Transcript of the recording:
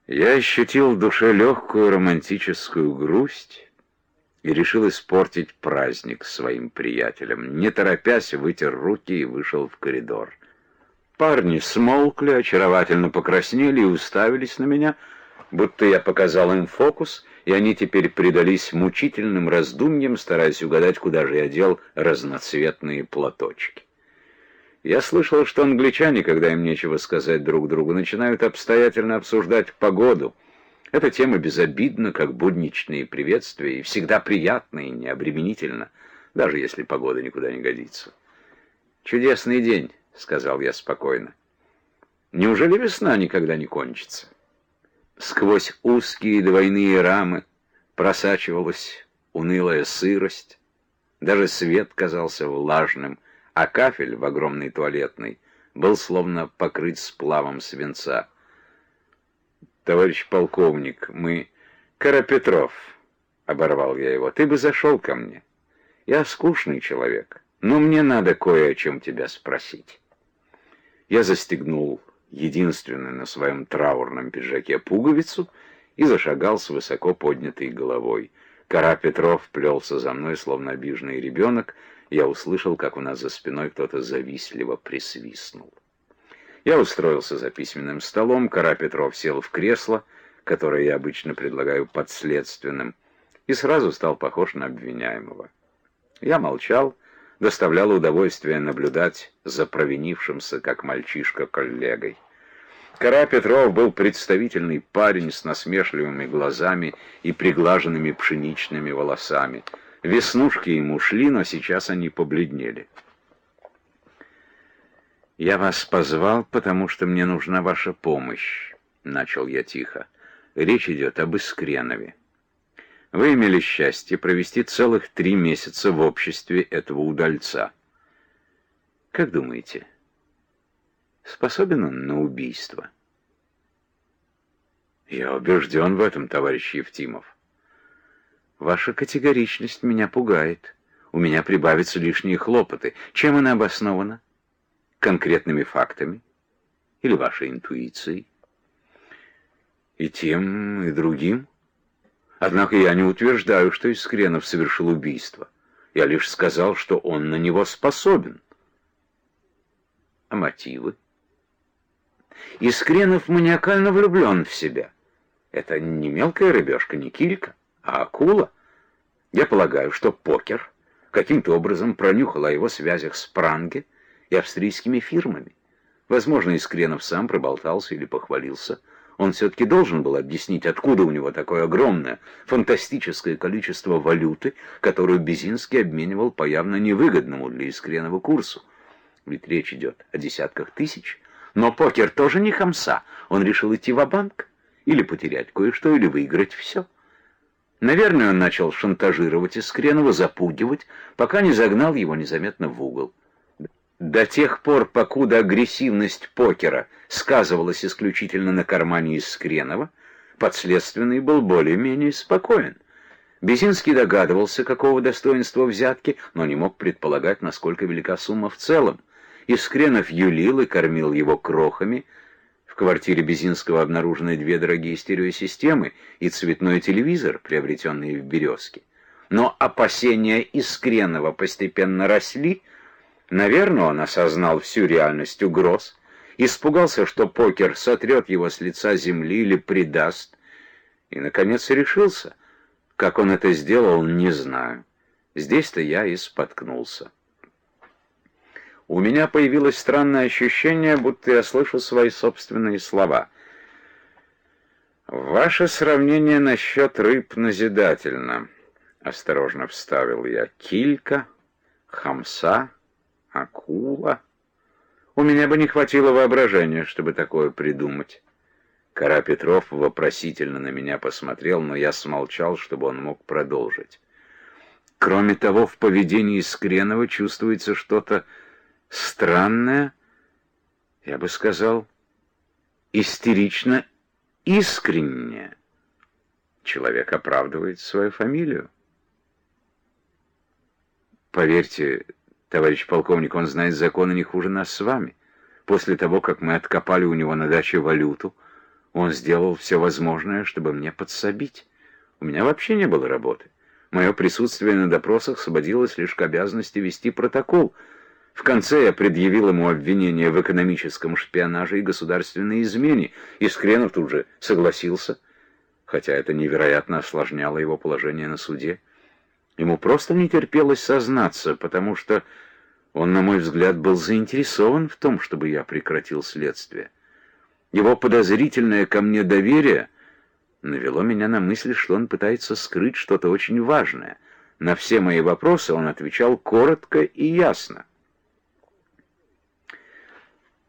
Я ощутил в душе легкую романтическую грусть и решил испортить праздник своим приятелям. Не торопясь, вытер руки и вышел в коридор. Парни смолкли, очаровательно покраснели и уставились на меня, будто я показал им фокус, и они теперь предались мучительным раздумьям, стараясь угадать, куда же я дел разноцветные платочки. Я слышал, что англичане, когда им нечего сказать друг другу, начинают обстоятельно обсуждать погоду. Эта тема безобидна, как будничные приветствия, и всегда приятна и необременительна, даже если погода никуда не годится. «Чудесный день», — сказал я спокойно. «Неужели весна никогда не кончится?» Сквозь узкие двойные рамы просачивалась унылая сырость, даже свет казался влажным, а кафель в огромной туалетной был словно покрыт сплавом свинца. «Товарищ полковник, мы...» «Карапетров», — оборвал я его, — «ты бы зашел ко мне. Я скучный человек, но мне надо кое о чем тебя спросить». Я застегнул единственную на своем траурном пиджаке пуговицу и зашагал с высоко поднятой головой. Карапетров плелся за мной, словно обиженный ребенок. Я услышал, как у нас за спиной кто-то завистливо присвистнул. Я устроился за письменным столом, Карапетров сел в кресло, которое я обычно предлагаю подследственным, и сразу стал похож на обвиняемого. Я молчал, доставляло удовольствие наблюдать за провинившимся, как мальчишка, коллегой. Карапетров был представительный парень с насмешливыми глазами и приглаженными пшеничными волосами. Веснушки ему шли, но сейчас они побледнели. «Я вас позвал, потому что мне нужна ваша помощь», — начал я тихо. «Речь идет об Искренове. Вы имели счастье провести целых 3 месяца в обществе этого удальца. Как думаете, способен он на убийство?» «Я убежден в этом, товарищ Евтимов». «Ваша категоричность меня пугает. У меня прибавятся лишние хлопоты. Чем она обоснована? Конкретными фактами? Или вашей интуицией?» «И тем, и другим. Однако я не утверждаю, что Искренов совершил убийство. Я лишь сказал, что он на него способен». «А мотивы?» «Искренов маниакально влюблен в себя. Это не мелкая рыбешка, не килька, а акула. Я полагаю, что покер каким-то образом пронюхал о его связях с Пранге и австрийскими фирмами. Возможно, Искренов сам проболтался или похвалился. Он все-таки должен был объяснить, откуда у него такое огромное, фантастическое количество валюты, которую Безинский обменивал по явно невыгодному для Искренова курсу. Ведь речь идет о десятках тысяч. Но покер тоже не хамса. Он решил идти ва-банк. Или потерять кое-что, или выиграть все. Наверное, он начал шантажировать Искренова, запугивать, пока не загнал его незаметно в угол. До тех пор, покуда агрессивность покера сказывалась исключительно на кармане Искренова, подследственный был более-менее спокоен. Безинский догадывался, какого достоинства взятки, но не мог предполагать, насколько велика сумма в целом. Искренов юлил и кормил его крохами. В квартире Безинского обнаружены 2 дорогие стереосистемы и цветной телевизор, приобретенный в «Березке». Но опасения Искренова постепенно росли. Наверное, он осознал всю реальность угроз, испугался, что покер сотрет его с лица земли или предаст, и, наконец, решился. Как он это сделал, не знаю. Здесь-то я и споткнулся. У меня появилось странное ощущение, будто я слышу свои собственные слова. «Ваше сравнение насчет рыб назидательно», — осторожно вставил я. «Килька, хамса, акула. У меня бы не хватило воображения, чтобы такое придумать». Карапетров вопросительно на меня посмотрел, но я смолчал, чтобы он мог продолжить. «Кроме того, в поведении Искренова чувствуется что-то странное, я бы сказал, истерично искреннее. Человек оправдывает свою фамилию. Поверьте, товарищ полковник, он знает законы не хуже нас с вами. После того, как мы откопали у него на даче валюту, Он сделал все возможное, чтобы мне подсобить. У меня вообще не было работы. Мое присутствие на допросах сводилось лишь к обязанности вести протокол. В конце я предъявил ему обвинение в экономическом шпионаже и государственной измене, и Скренов тут же согласился, хотя это невероятно осложняло его положение на суде. Ему просто не терпелось сознаться, потому что он, на мой взгляд, был заинтересован в том, чтобы я прекратил следствие. Его подозрительное ко мне доверие навело меня на мысль, что он пытается скрыть что-то очень важное. На все мои вопросы он отвечал коротко и ясно.